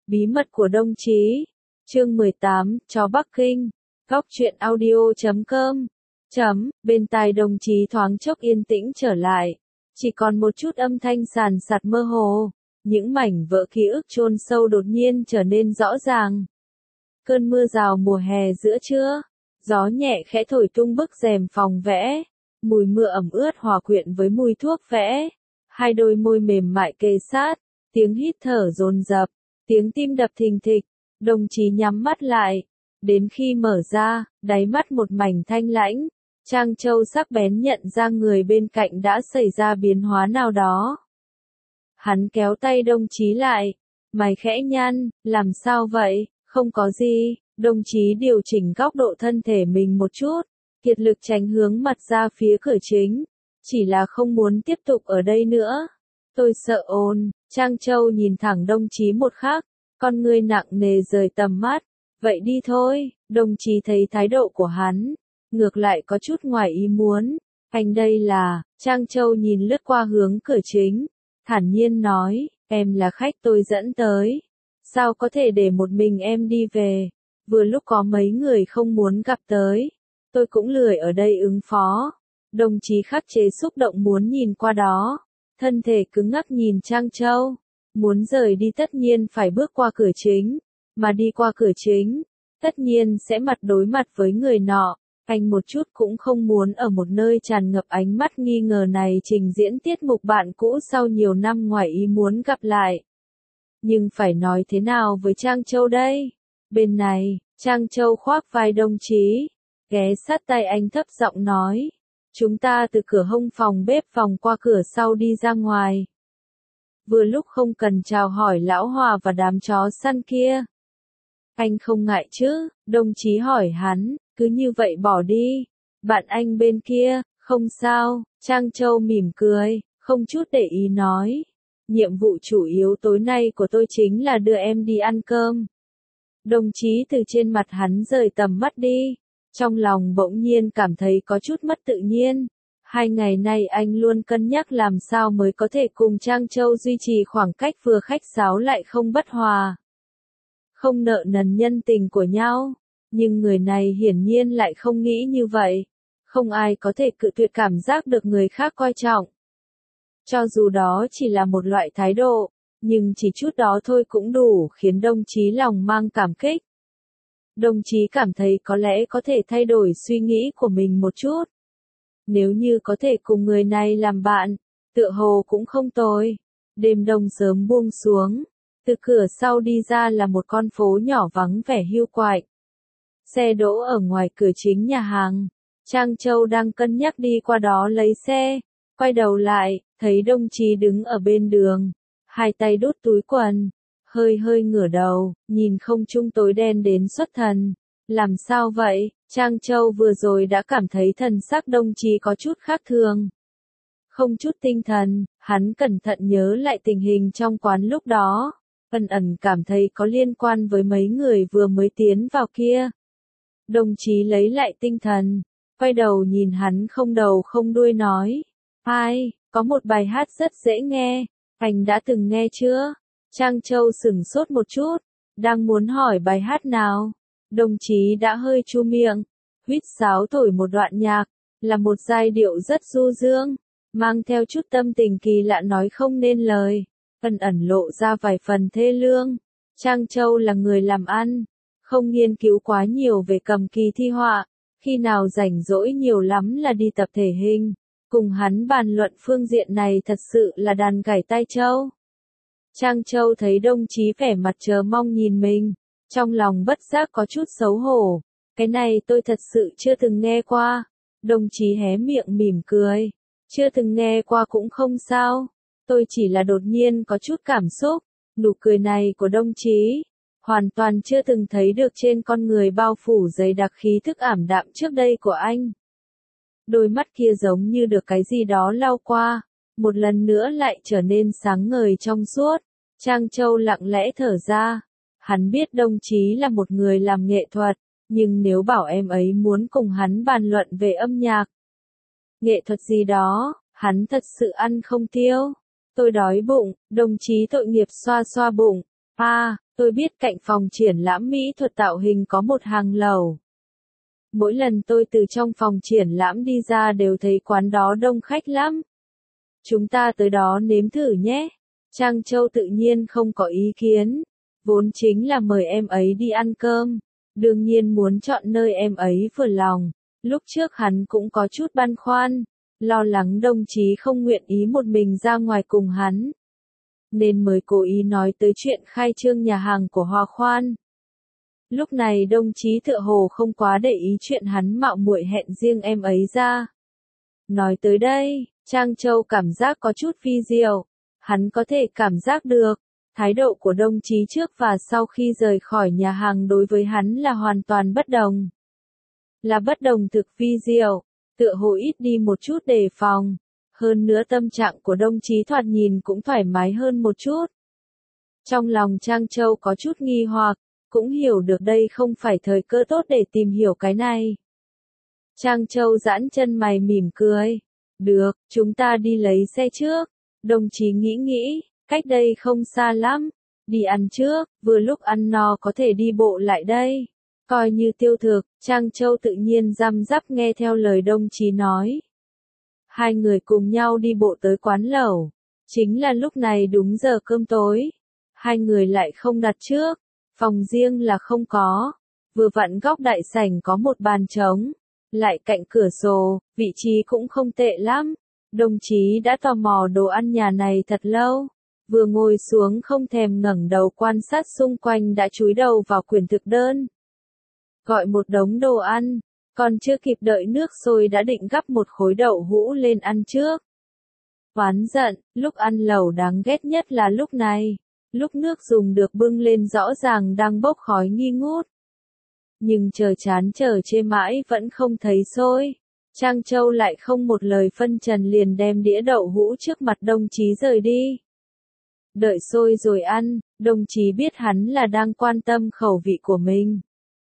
Bí mật của đồng chí. Chương 18, chó Bắc Kinh. Góc truyện audio.com. Bên tai đồng chí thoáng chốc yên tĩnh trở lại. Chỉ còn một chút âm thanh sàn sạt mơ hồ. Những mảnh vỡ ký ức chôn sâu đột nhiên trở nên rõ ràng. Cơn mưa rào mùa hè giữa trưa. Gió nhẹ khẽ thổi tung bức rèm phòng vẽ. Mùi mưa ẩm ướt hòa quyện với mùi thuốc vẽ. Hai đôi môi mềm mại kề sát. Tiếng hít thở dồn dập. Tiếng tim đập thình thịch. Đồng chí nhắm mắt lại. Đến khi mở ra, đáy mắt một mảnh thanh lãnh. Trang Châu sắc bén nhận ra người bên cạnh đã xảy ra biến hóa nào đó. Hắn kéo tay đồng chí lại. Mày khẽ nhăn, làm sao vậy? Không có gì. Đồng chí điều chỉnh góc độ thân thể mình một chút. Kiệt lực tránh hướng mặt ra phía cửa chính. Chỉ là không muốn tiếp tục ở đây nữa. Tôi sợ ồn. Trang Châu nhìn thẳng đồng chí một khắc. Con ngươi nặng nề rời tầm mắt. Vậy đi thôi. Đồng chí thấy thái độ của hắn. Ngược lại có chút ngoài ý muốn. Anh đây là. Trang Châu nhìn lướt qua hướng cửa chính. Thản nhiên nói. Em là khách tôi dẫn tới. Sao có thể để một mình em đi về. Vừa lúc có mấy người không muốn gặp tới. Tôi cũng lười ở đây ứng phó. Đồng chí khắc chế xúc động muốn nhìn qua đó. Thân thể cứng ngắc nhìn Trang Châu. Muốn rời đi tất nhiên phải bước qua cửa chính. Mà đi qua cửa chính, tất nhiên sẽ mặt đối mặt với người nọ. Anh một chút cũng không muốn ở một nơi tràn ngập ánh mắt nghi ngờ này trình diễn tiết mục bạn cũ sau nhiều năm ngoài ý muốn gặp lại. Nhưng phải nói thế nào với Trang Châu đây? Bên này, Trang Châu khoác vai đồng chí. Ghé sát tay anh thấp giọng nói. Chúng ta từ cửa hông phòng bếp vòng qua cửa sau đi ra ngoài. Vừa lúc không cần chào hỏi lão Hòa và đám chó săn kia. Anh không ngại chứ? Đồng chí hỏi hắn, cứ như vậy bỏ đi. Bạn anh bên kia, không sao. Trang Châu mỉm cười, không chút để ý nói. Nhiệm vụ chủ yếu tối nay của tôi chính là đưa em đi ăn cơm. Đồng chí từ trên mặt hắn rời tầm mắt đi. Trong lòng bỗng nhiên cảm thấy có chút mất tự nhiên. 2 ngày nay anh luôn cân nhắc làm sao mới có thể cùng Trang Châu duy trì khoảng cách vừa khách sáo lại không bất hòa. Không nợ nần nhân tình của nhau. Nhưng người này hiển nhiên lại không nghĩ như vậy. Không ai có thể cự tuyệt cảm giác được người khác coi trọng. Cho dù đó chỉ là một loại thái độ, nhưng chỉ chút đó thôi cũng đủ khiến đồng chí lòng mang cảm kích. Đồng chí cảm thấy có lẽ có thể thay đổi suy nghĩ của mình một chút. Nếu như có thể cùng người này làm bạn, tựa hồ cũng không tồi. Đêm đông sớm buông xuống. Từ cửa sau đi ra là một con phố nhỏ vắng vẻ hiu quạnh. Xe đỗ ở ngoài cửa chính nhà hàng. Trang Châu đang cân nhắc đi qua đó lấy xe. Quay đầu lại, thấy đồng chí đứng ở bên đường. Hai tay đút túi quần. Hơi ngửa đầu, nhìn không trung tối đen đến xuất thần. Làm sao vậy? Trang Châu vừa rồi đã cảm thấy thần sắc đồng chí có chút khác thường. Không chút tinh thần, hắn cẩn thận nhớ lại tình hình trong quán lúc đó. Ẩn cảm thấy có liên quan với mấy người vừa mới tiến vào kia. Đồng chí lấy lại tinh thần, quay đầu nhìn hắn không đầu không đuôi nói. Ai, có một bài hát rất dễ nghe, anh đã từng nghe chưa? Trang Châu sửng sốt một chút, đang muốn hỏi bài hát nào. Đồng chí đã hơi chu miệng, huýt sáo thổi một đoạn nhạc, là một giai điệu rất du dương, mang theo chút tâm tình kỳ lạ nói không nên lời. Ẩn lộ ra vài phần thê lương. Trang Châu là người làm ăn, không nghiên cứu quá nhiều về cầm kỳ thi họa, khi nào rảnh rỗi nhiều lắm là đi tập thể hình. Cùng hắn bàn luận phương diện này thật sự là đàn gảy tai trâu. Trang Châu thấy đồng chí vẻ mặt chờ mong nhìn mình, trong lòng bất giác có chút xấu hổ. Cái này tôi thật sự chưa từng nghe qua. Đồng chí hé miệng mỉm cười. Chưa từng nghe qua cũng không sao. Tôi chỉ là đột nhiên có chút cảm xúc. Nụ cười này của đồng chí hoàn toàn chưa từng thấy được trên con người bao phủ dày đặc khí thức ảm đạm trước đây của anh. Đôi mắt kia giống như được cái gì đó lau qua, một lần nữa lại trở nên sáng ngời trong suốt. Trang Châu lặng lẽ thở ra. Hắn biết đồng chí là một người làm nghệ thuật, nhưng nếu bảo em ấy muốn cùng hắn bàn luận về âm nhạc, nghệ thuật gì đó, hắn thật sự ăn không tiêu. Tôi đói bụng, đồng chí tội nghiệp xoa xoa bụng. Tôi biết cạnh phòng triển lãm mỹ thuật tạo hình có một hàng lẩu. Mỗi lần tôi từ trong phòng triển lãm đi ra đều thấy quán đó đông khách lắm. Chúng ta tới đó nếm thử nhé. Trang Châu tự nhiên không có ý kiến. Vốn chính là mời em ấy đi ăn cơm. Đương nhiên muốn chọn nơi em ấy vừa lòng. Lúc trước hắn cũng có chút băn khoăn. Lo lắng đồng chí không nguyện ý một mình ra ngoài cùng hắn. Nên mới cố ý nói tới chuyện khai trương nhà hàng của Hoa Khoan. Lúc này đồng chí tựa hồ không quá để ý chuyện hắn mạo muội hẹn riêng em ấy ra. Nói tới đây, Trang Châu cảm giác có chút phi diệu. Hắn có thể cảm giác được, thái độ của đồng chí trước và sau khi rời khỏi nhà hàng đối với hắn là hoàn toàn bất đồng. Là bất đồng thực vi diệu, tựa hồ ít đi một chút đề phòng. Hơn nữa tâm trạng của đồng chí thoạt nhìn cũng thoải mái hơn một chút. Trong lòng Trang Châu có chút nghi hoặc, cũng hiểu được đây không phải thời cơ tốt để tìm hiểu cái này. Trang Châu giãn chân mày mỉm cười. Được, chúng ta đi lấy xe trước. Đồng chí nghĩ nghĩ, cách đây không xa lắm. Đi ăn trước, vừa lúc ăn no có thể đi bộ lại đây. Coi như tiêu thực, Trang Châu tự nhiên răm rắp nghe theo lời đồng chí nói. Hai người cùng nhau đi bộ tới quán lẩu. Chính là lúc này đúng giờ cơm tối. Hai người lại không đặt trước. Phòng riêng là không có. Vừa vặn góc đại sảnh có một bàn trống. Lại cạnh cửa sổ, vị trí cũng không tệ lắm. Đồng chí đã tò mò đồ ăn nhà này thật lâu. Vừa ngồi xuống không thèm ngẩng đầu quan sát xung quanh đã chúi đầu vào quyển thực đơn. Gọi một đống đồ ăn. Còn chưa kịp đợi nước sôi đã định gắp một khối đậu hũ lên ăn trước. Oán giận, lúc ăn lẩu đáng ghét nhất là lúc này. Lúc nước dùng được bưng lên rõ ràng đang bốc khói nghi ngút. Nhưng chờ chán chờ chê mãi vẫn không thấy sôi. Trang Châu lại không một lời phân trần liền đem đĩa đậu hũ trước mặt đồng chí rời đi. Đợi sôi rồi ăn, đồng chí biết hắn là đang quan tâm khẩu vị của mình.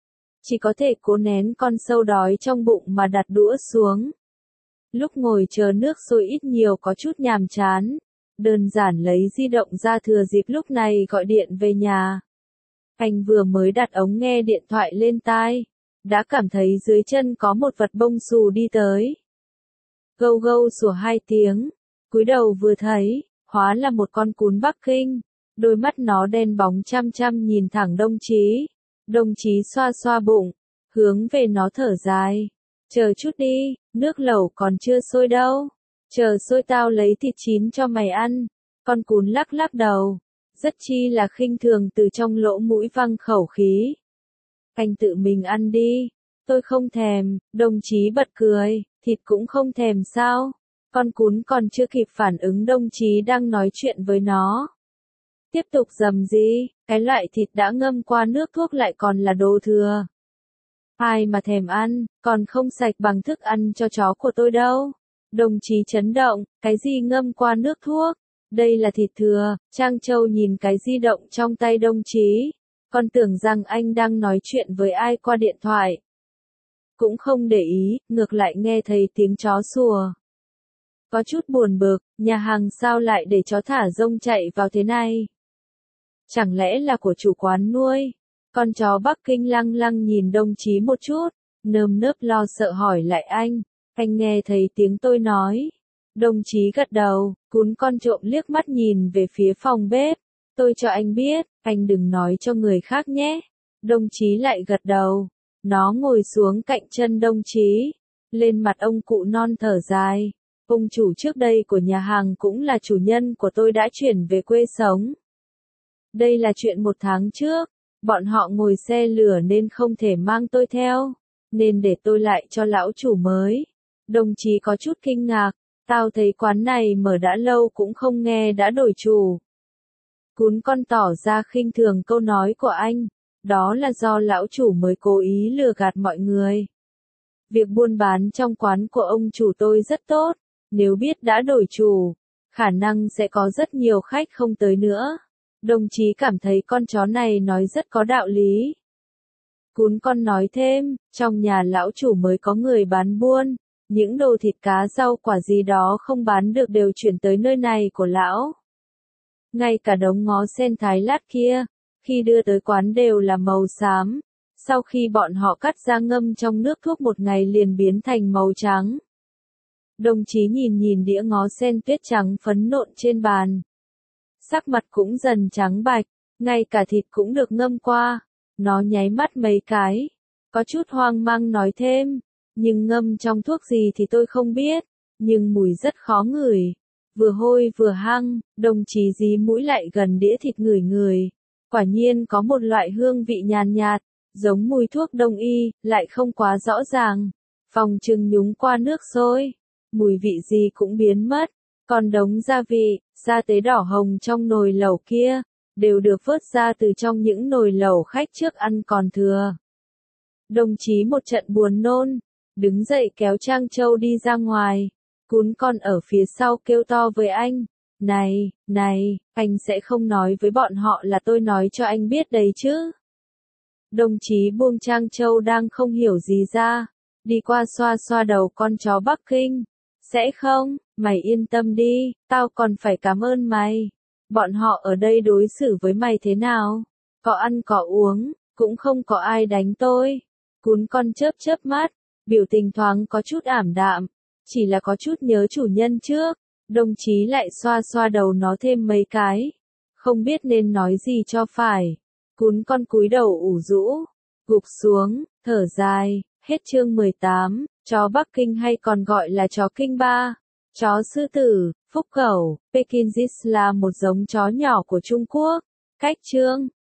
Chỉ có thể cố nén con sâu đói trong bụng mà đặt đũa xuống. Lúc ngồi chờ nước sôi ít nhiều có chút nhàm chán. Đơn giản lấy di động ra thừa dịp lúc này gọi điện về nhà. Anh vừa mới đặt ống nghe điện thoại lên tai. Đã cảm thấy dưới chân có một vật bông xù đi tới. Gâu gâu sủa 2 tiếng. Cúi đầu vừa thấy, hóa là một con cún Bắc Kinh. Đôi mắt nó đen bóng chăm chăm nhìn thẳng đồng chí. Đồng chí xoa xoa bụng, hướng về nó thở dài. Chờ chút đi, nước lẩu còn chưa sôi đâu. Chờ sôi tao lấy thịt chín cho mày ăn. Con cún lắc lắc đầu. Rất chi là khinh thường từ trong lỗ mũi văng khẩu khí. Anh tự mình ăn đi. Tôi không thèm, đồng chí bật cười. Thịt cũng không thèm sao? Con cún còn chưa kịp phản ứng đồng chí đang nói chuyện với nó. Tiếp tục rầm rì, cái loại thịt đã ngâm qua nước thuốc lại còn là đồ thừa. Ai mà thèm ăn, còn không sạch bằng thức ăn cho chó của tôi đâu. Đồng chí chấn động, cái gì ngâm qua nước thuốc? Đây là thịt thừa. Trang Châu nhìn cái di động trong tay đồng chí. Còn tưởng rằng anh đang nói chuyện với ai qua điện thoại. Cũng không để ý, ngược lại nghe thấy tiếng chó sủa. Có chút buồn bực, nhà hàng sao lại để chó thả rông chạy vào thế này? Chẳng lẽ là của chủ quán nuôi? Con chó Bắc Kinh lăng lăng nhìn đồng chí một chút, nơm nớp lo sợ hỏi lại anh nghe thấy tiếng tôi nói. Đồng chí gật đầu, cún con trộm liếc mắt nhìn về phía phòng bếp. Tôi cho anh biết, anh đừng nói cho người khác nhé. Đồng chí lại gật đầu, nó ngồi xuống cạnh chân đồng chí. Lên mặt ông cụ non thở dài. Ông chủ trước đây của nhà hàng cũng là chủ nhân của tôi đã chuyển về quê sống. Đây là chuyện 1 tháng trước, bọn họ ngồi xe lửa nên không thể mang tôi theo, nên để tôi lại cho lão chủ mới. Đồng chí có chút kinh ngạc, tao thấy quán này mở đã lâu cũng không nghe đã đổi chủ. Cún con tỏ ra khinh thường câu nói của anh, đó là do lão chủ mới cố ý lừa gạt mọi người. Việc buôn bán trong quán của ông chủ tôi rất tốt, nếu biết đã đổi chủ, khả năng sẽ có rất nhiều khách không tới nữa. Đồng chí cảm thấy con chó này nói rất có đạo lý. Cún con nói thêm, trong nhà lão chủ mới có người bán buôn, những đồ thịt cá rau quả gì đó không bán được đều chuyển tới nơi này của lão. Ngay cả đống ngó sen thái lát kia, khi đưa tới quán đều là màu xám. Sau khi bọn họ cắt ra ngâm trong nước thuốc một ngày liền biến thành màu trắng. Đồng chí nhìn nhìn đĩa ngó sen tuyết trắng phấn nộn trên bàn. Sắc mặt cũng dần trắng bạch, ngay cả thịt cũng được ngâm qua. Nó nháy mắt mấy cái, có chút hoang mang nói thêm, nhưng ngâm trong thuốc gì thì tôi không biết, nhưng mùi rất khó ngửi. Vừa hôi vừa hăng, đồng chí dí mũi lại gần đĩa thịt ngửi ngửi. Quả nhiên có một loại hương vị nhàn nhạt, giống mùi thuốc đông y, lại không quá rõ ràng. Phòng trừng nhúng qua nước sôi, mùi vị gì cũng biến mất. Còn đống gia vị, gia tế đỏ hồng trong nồi lẩu kia, đều được vớt ra từ trong những nồi lẩu khách trước ăn còn thừa. Đồng chí một trận buồn nôn, đứng dậy kéo Trang Châu đi ra ngoài. Cún con ở phía sau kêu to với anh, này, anh sẽ không nói với bọn họ là tôi nói cho anh biết đấy chứ. Đồng chí buông Trang Châu đang không hiểu gì ra, đi qua xoa xoa đầu con chó Bắc Kinh. Sẽ không, mày yên tâm đi, tao còn phải cảm ơn mày. Bọn họ ở đây đối xử với mày thế nào? Có ăn có uống, cũng không có ai đánh tôi. Cún con chớp chớp mắt, biểu tình thoáng có chút ảm đạm, chỉ là có chút nhớ chủ nhân trước. Đồng chí lại xoa xoa đầu nó thêm mấy cái, không biết nên nói gì cho phải. Cún con cúi đầu ủ rũ, gục xuống, thở dài. Hết chương 18, chó Bắc Kinh hay còn gọi là chó Kinh Ba, chó sư tử, phúc cẩu, Pekingese là một giống chó nhỏ của Trung Quốc. Cách chương